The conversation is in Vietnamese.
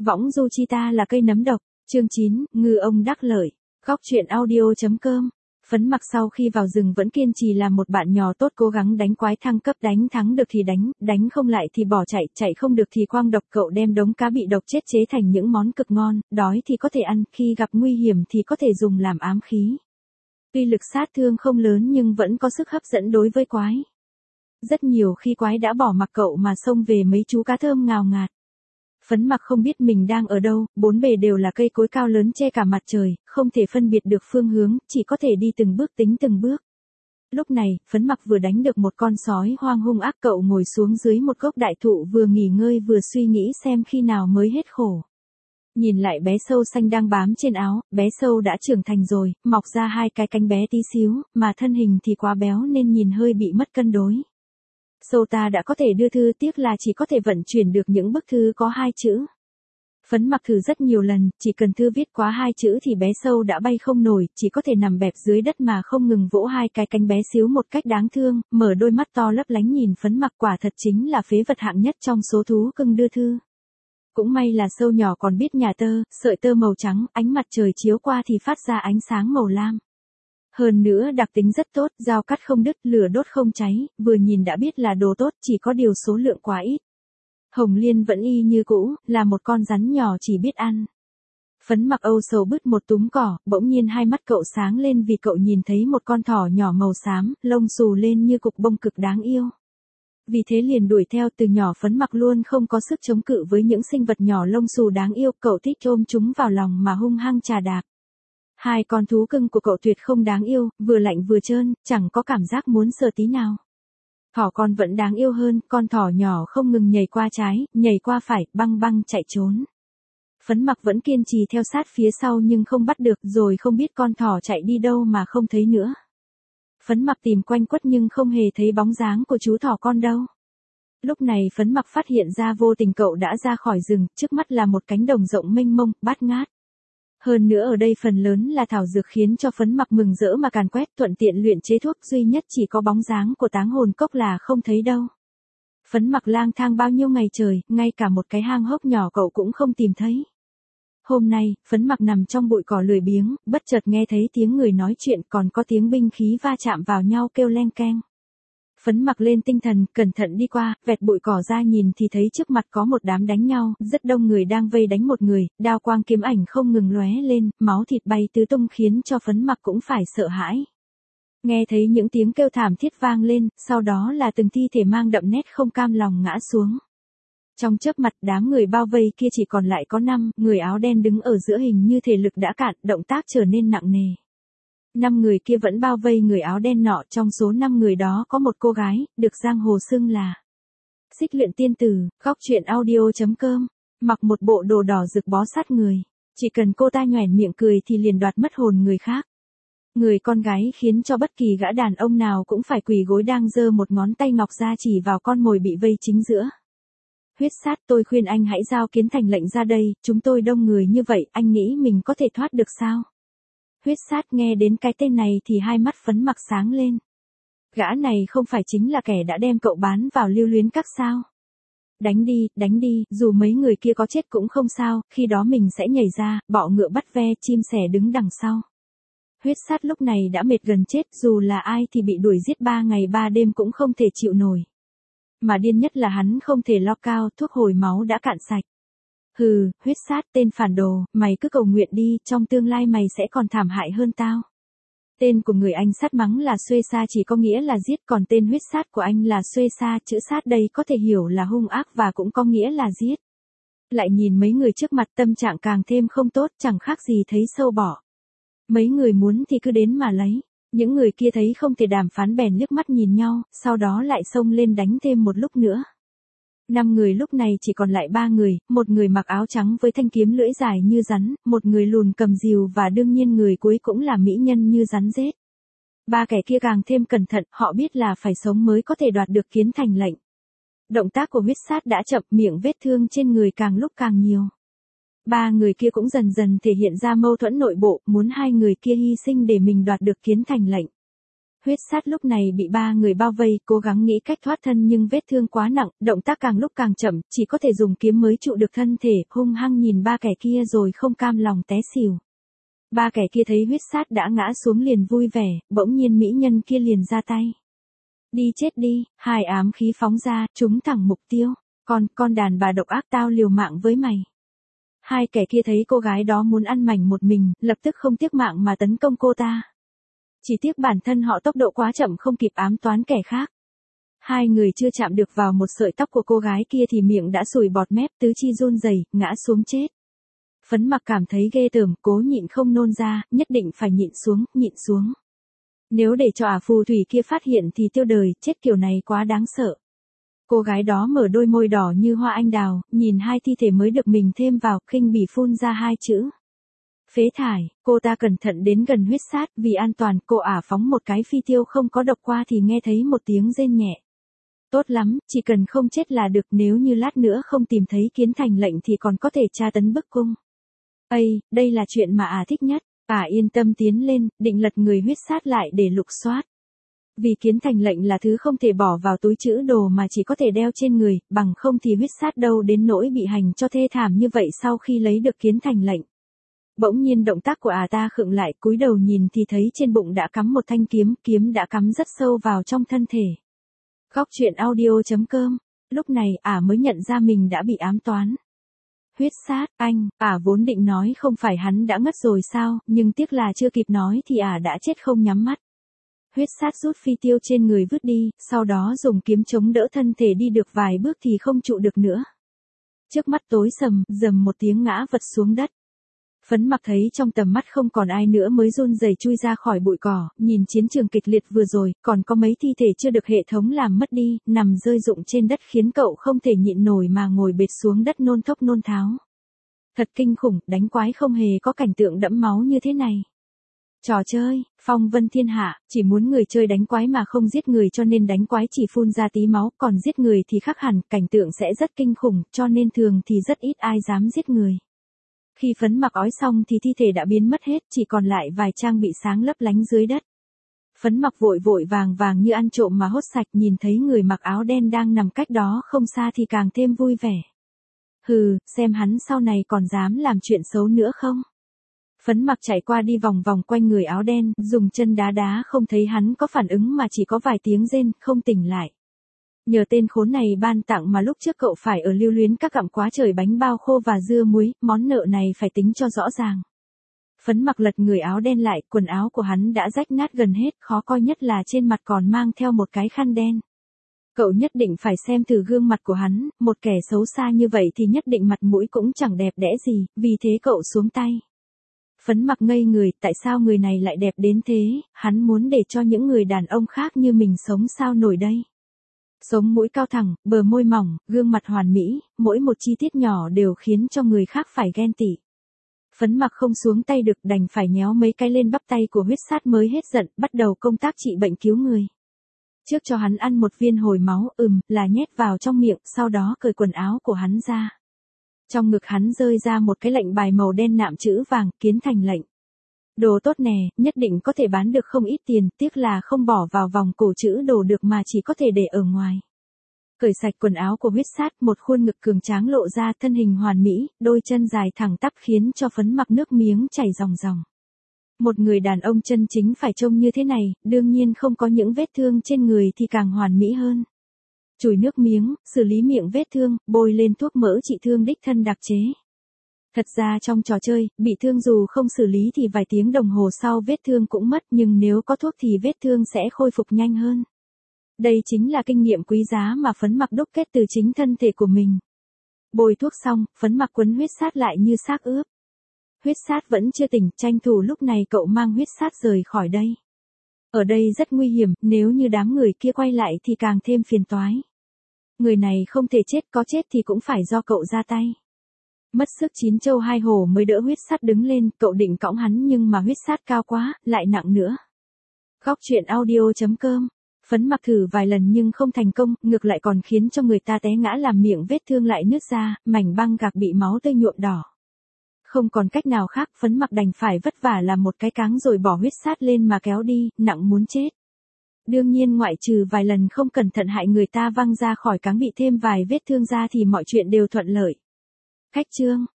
Võng du chi ta là cây nấm độc. Chương 9, ngư ông đắc lợi. Góc truyện audio.com. Phấn Mặc sau khi vào rừng vẫn kiên trì làm một bạn nhỏ tốt, cố gắng đánh quái thăng cấp, đánh thắng được thì đánh không lại thì bỏ chạy, chạy không được thì quang độc. Cậu đem đống cá bị độc chết chế thành những món cực ngon, đói thì có thể ăn, khi gặp nguy hiểm thì có thể dùng làm ám khí. Tuy lực sát thương không lớn nhưng vẫn có sức hấp dẫn đối với quái. Rất nhiều khi quái đã bỏ mặc cậu mà xông về mấy chú cá thơm ngào ngạt. Phấn Mặc không biết mình đang ở đâu, bốn bề đều là cây cối cao lớn che cả mặt trời, không thể phân biệt được phương hướng, chỉ có thể đi từng bước tính từng bước. Lúc này, Phấn Mặc vừa đánh được một con sói hoang hung ác, cậu ngồi xuống dưới một gốc đại thụ vừa nghỉ ngơi vừa suy nghĩ xem khi nào mới hết khổ. Nhìn lại bé sâu xanh đang bám trên áo, bé sâu đã trưởng thành rồi, mọc ra hai cái cánh bé tí xíu, mà thân hình thì quá béo nên nhìn hơi bị mất cân đối. Sâu ta đã có thể đưa thư, tiếc là chỉ có thể vận chuyển được những bức thư có 2 chữ. Phấn Mặc thử rất nhiều lần, chỉ cần thư viết quá 2 chữ thì bé sâu đã bay không nổi, chỉ có thể nằm bẹp dưới đất mà không ngừng vỗ hai cái cánh bé xíu một cách đáng thương, mở đôi mắt to lấp lánh nhìn Phấn Mặc, quả thật chính là phế vật hạng nhất trong số thú cưng đưa thư. Cũng may là sâu nhỏ còn biết nhà tơ, sợi tơ màu trắng, ánh mặt trời chiếu qua thì phát ra ánh sáng màu lam. Hơn nữa đặc tính rất tốt, dao cắt không đứt, lửa đốt không cháy, vừa nhìn đã biết là đồ tốt, chỉ có điều số lượng quá ít. Hồng Liên vẫn y như cũ, là một con rắn nhỏ chỉ biết ăn. Phấn Mặc âu sầu bứt một túm cỏ, bỗng nhiên hai mắt cậu sáng lên vì cậu nhìn thấy một con thỏ nhỏ màu xám, lông xù lên như cục bông cực đáng yêu. Vì thế liền đuổi theo. Từ nhỏ Phấn Mặc luôn không có sức chống cự với những sinh vật nhỏ lông xù đáng yêu, cậu thích ôm chúng vào lòng mà hung hăng chà đạp. Hai con thú cưng của cậu tuyệt không đáng yêu, vừa lạnh vừa trơn, chẳng có cảm giác muốn sờ tí nào. Thỏ con vẫn đáng yêu hơn, con thỏ nhỏ không ngừng nhảy qua trái, nhảy qua phải, băng băng chạy trốn. Phấn Mặc vẫn kiên trì theo sát phía sau nhưng không bắt được, rồi không biết con thỏ chạy đi đâu mà không thấy nữa. Phấn Mặc tìm quanh quất nhưng không hề thấy bóng dáng của chú thỏ con đâu. Lúc này Phấn Mặc phát hiện ra vô tình cậu đã ra khỏi rừng, trước mắt là một cánh đồng rộng mênh mông, bát ngát. Hơn nữa ở đây phần lớn là thảo dược khiến cho Phấn Mặc mừng rỡ mà càn quét, thuận tiện luyện chế thuốc, duy nhất chỉ có bóng dáng của Táng Hồn Cốc là không thấy đâu. Phấn Mặc lang thang bao nhiêu ngày trời, ngay cả một cái hang hốc nhỏ cậu cũng không tìm thấy. Hôm nay, Phấn Mặc nằm trong bụi cỏ lười biếng, bất chợt nghe thấy tiếng người nói chuyện, còn có tiếng binh khí va chạm vào nhau kêu leng keng. Phấn Mặc lên tinh thần, cẩn thận đi qua, vẹt bụi cỏ ra nhìn thì thấy trước mặt có một đám đánh nhau, rất đông người đang vây đánh một người, đao quang kiếm ảnh không ngừng lóe lên, máu thịt bay tứ tung khiến cho Phấn Mặc cũng phải sợ hãi. Nghe thấy những tiếng kêu thảm thiết vang lên, sau đó là từng thi thể mang đậm nét không cam lòng ngã xuống. Trong chớp mặt đám người bao vây kia chỉ còn lại có 5 người áo đen đứng ở giữa, hình như thể lực đã cạn, động tác trở nên nặng nề. 5 người kia vẫn bao vây người áo đen nọ, trong số 5 người đó có một cô gái, được giang hồ xưng là Xích Luyện Tiên Tử. Góc truyện audio.com. Mặc một bộ đồ đỏ rực bó sát người, chỉ cần cô ta nhoẻn miệng cười thì liền đoạt mất hồn người khác. Người con gái khiến cho bất kỳ gã đàn ông nào cũng phải quỳ gối, đang giơ một ngón tay ngọc ra chỉ vào con mồi bị vây chính giữa. Huyết Sát, tôi khuyên anh hãy giao Kiến Thành lệnh ra đây, chúng tôi đông người như vậy, anh nghĩ mình có thể thoát được sao? Huyết Sát nghe đến cái tên này thì hai mắt Phấn Mặc sáng lên. Gã này không phải chính là kẻ đã đem cậu bán vào Lưu Luyến Các sao? Đánh đi, dù mấy người kia có chết cũng không sao, khi đó mình sẽ nhảy ra, bọ ngựa bắt ve, chim sẻ đứng đằng sau. Huyết Sát lúc này đã mệt gần chết, dù là ai thì bị đuổi giết 3 ngày 3 đêm cũng không thể chịu nổi. Mà điên nhất là hắn không thể lo cao, thuốc hồi máu đã cạn sạch. Hừ, Huyết Sát, tên phản đồ, mày cứ cầu nguyện đi, trong tương lai mày sẽ còn thảm hại hơn tao. Tên của người anh sát mắng là Xuê Sa chỉ có nghĩa là giết, còn tên Huyết Sát của anh là Xuê Sa, chữ sát đây có thể hiểu là hung ác và cũng có nghĩa là giết. Lại nhìn mấy người trước mặt, tâm trạng càng thêm không tốt, chẳng khác gì thấy sâu bọ. Mấy người muốn thì cứ đến mà lấy. Những người kia thấy không thể đàm phán bèn liếc mắt nhìn nhau, sau đó lại xông lên đánh thêm một lúc nữa. 5 người lúc này chỉ còn lại 3 người, một người mặc áo trắng với thanh kiếm lưỡi dài như rắn, một người lùn cầm rìu và đương nhiên người cuối cũng là mỹ nhân như rắn rết. 3 kẻ kia càng thêm cẩn thận, họ biết là phải sống mới có thể đoạt được Kiến Thành lệnh. Động tác của Huyết Sát đã chậm, miệng vết thương trên người càng lúc càng nhiều. 3 người kia cũng dần dần thể hiện ra mâu thuẫn nội bộ, muốn 2 người kia hy sinh để mình đoạt được Kiến Thành lệnh. Huyết sát lúc này bị ba người bao vây, cố gắng nghĩ cách thoát thân nhưng vết thương quá nặng, động tác càng lúc càng chậm, chỉ có thể dùng kiếm mới trụ được thân thể, hung hăng nhìn ba kẻ kia rồi không cam lòng té xỉu. Ba kẻ kia thấy huyết sát đã ngã xuống liền vui vẻ, bỗng nhiên mỹ nhân kia liền ra tay. Đi chết đi, hai ám khí phóng ra, trúng thẳng mục tiêu. Con đàn bà độc ác, tao liều mạng với mày. Hai kẻ kia thấy cô gái đó muốn ăn mảnh một mình, lập tức không tiếc mạng mà tấn công cô ta. Chỉ tiếc bản thân họ tốc độ quá chậm không kịp ám toán kẻ khác. Hai người chưa chạm được vào một sợi tóc của cô gái kia thì miệng đã sùi bọt mép, tứ chi run rẩy, ngã xuống chết. Phấn Mặc cảm thấy ghê tởm, cố nhịn không nôn ra, nhất định phải nhịn xuống. Nếu để cho phù thủy kia phát hiện thì tiêu đời, chết kiểu này quá đáng sợ. Cô gái đó mở đôi môi đỏ như hoa anh đào, nhìn hai thi thể mới được mình thêm vào, khinh bỉ phun ra hai chữ. Phế thải. Cô ta cẩn thận đến gần huyết sát, vì an toàn, cô phóng một cái phi tiêu không có độc qua thì nghe thấy một tiếng rên nhẹ. Tốt lắm, chỉ cần không chết là được, nếu như lát nữa không tìm thấy Kiến Thành lệnh thì còn có thể tra tấn bức cung. Đây là chuyện mà thích nhất. Yên tâm tiến lên, định lật người huyết sát lại để lục soát. Vì Kiến Thành lệnh là thứ không thể bỏ vào túi trữ đồ mà chỉ có thể đeo trên người, bằng không thì huyết sát đâu đến nỗi bị hành cho thê thảm như vậy sau khi lấy được Kiến Thành lệnh. Bỗng nhiên động tác của ta khựng lại, cúi đầu nhìn thì thấy trên bụng đã cắm một thanh kiếm, kiếm đã cắm rất sâu vào trong thân thể. Góc truyện audio.com. Lúc này mới nhận ra mình đã bị ám toán. Huyết sát, anh, vốn định nói không phải hắn đã ngất rồi sao, nhưng tiếc là chưa kịp nói thì đã chết không nhắm mắt. Huyết sát rút phi tiêu trên người vứt đi, sau đó dùng kiếm chống đỡ thân thể đi được vài bước thì không trụ được nữa. Trước mắt tối sầm, rầm một tiếng ngã vật xuống đất. Phấn Mặc thấy trong tầm mắt không còn ai nữa mới run rẩy chui ra khỏi bụi cỏ, nhìn chiến trường kịch liệt vừa rồi, còn có mấy thi thể chưa được hệ thống làm mất đi, nằm rơi rụng trên đất khiến cậu không thể nhịn nổi mà ngồi bệt xuống đất nôn thốc nôn tháo. Thật kinh khủng, đánh quái không hề có cảnh tượng đẫm máu như thế này. Trò chơi, phong vân thiên hạ, chỉ muốn người chơi đánh quái mà không giết người cho nên đánh quái chỉ phun ra tí máu, còn giết người thì khác hẳn, cảnh tượng sẽ rất kinh khủng, cho nên thường thì rất ít ai dám giết người. Khi Phấn Mặc ói xong thì thi thể đã biến mất hết, chỉ còn lại vài trang bị sáng lấp lánh dưới đất. Phấn Mặc vội vội vàng vàng như ăn trộm mà hốt sạch, nhìn thấy người mặc áo đen đang nằm cách đó không xa thì càng thêm vui vẻ. Hừ, xem hắn sau này còn dám làm chuyện xấu nữa không? Phấn Mặc chạy qua đi vòng vòng quanh người áo đen, dùng chân đá đá không thấy hắn có phản ứng mà chỉ có vài tiếng rên, không tỉnh lại. Nhờ tên khốn này ban tặng mà lúc trước cậu phải ở Lưu Luyến các gặm quá trời bánh bao khô và dưa muối, món nợ này phải tính cho rõ ràng. Phấn Mặc lật người áo đen lại, quần áo của hắn đã rách nát gần hết, khó coi nhất là trên mặt còn mang theo một cái khăn đen. Cậu nhất định phải xem thử gương mặt của hắn, một kẻ xấu xa như vậy thì nhất định mặt mũi cũng chẳng đẹp đẽ gì, vì thế cậu xuống tay. Phấn Mặc ngây người, tại sao người này lại đẹp đến thế, hắn muốn để cho những người đàn ông khác như mình sống sao nổi đây. Sống mũi cao thẳng, bờ môi mỏng, gương mặt hoàn mỹ, mỗi một chi tiết nhỏ đều khiến cho người khác phải ghen tị. Phấn Mặc không xuống tay được, đành phải nhéo mấy cái lên bắp tay của huyết sát mới hết giận, bắt đầu công tác trị bệnh cứu người. Trước cho hắn ăn một viên hồi máu, là nhét vào trong miệng, sau đó cởi quần áo của hắn ra. Trong ngực hắn rơi ra một cái lệnh bài màu đen nạm chữ vàng, Kiến Thành lệnh. Đồ tốt nè, nhất định có thể bán được không ít tiền, tiếc là không bỏ vào vòng cổ chữ đồ được mà chỉ có thể để ở ngoài. Cởi sạch quần áo của huyết sát, một khuôn ngực cường tráng lộ ra, thân hình hoàn mỹ, đôi chân dài thẳng tắp khiến cho Phấn Mặc nước miếng chảy ròng ròng. Một người đàn ông chân chính phải trông như thế này, đương nhiên không có những vết thương trên người thì càng hoàn mỹ hơn. Chùi nước miếng, xử lý miệng vết thương, bôi lên thuốc mỡ trị thương đích thân đặc chế. Thật ra trong trò chơi, bị thương dù không xử lý thì vài tiếng đồng hồ sau vết thương cũng mất, nhưng nếu có thuốc thì vết thương sẽ khôi phục nhanh hơn. Đây chính là kinh nghiệm quý giá mà Phấn Mặc đúc kết từ chính thân thể của mình. Bôi thuốc xong, Phấn Mặc quấn huyết sát lại như xác ướp. Huyết sát vẫn chưa tỉnh, tranh thủ lúc này cậu mang huyết sát rời khỏi đây. Ở đây rất nguy hiểm, nếu như đám người kia quay lại thì càng thêm phiền toái. Người này không thể chết, có chết thì cũng phải do cậu ra tay. Mất sức chín châu hai hổ mới đỡ huyết sát đứng lên, cậu định cõng hắn nhưng mà huyết sát cao quá, lại nặng nữa. Góc truyện audio.com. Phấn Mặc thử vài lần nhưng không thành công, ngược lại còn khiến cho người ta té ngã làm miệng vết thương lại nứt ra, mảnh băng gạc bị máu tươi nhuộm đỏ. Không còn cách nào khác, Phấn Mặc đành phải vất vả làm một cái cáng rồi bỏ huyết sát lên mà kéo đi, nặng muốn chết. Đương nhiên ngoại trừ vài lần không cẩn thận hại người ta văng ra khỏi cáng bị thêm vài vết thương ra thì mọi chuyện đều thuận lợi. Khách trương,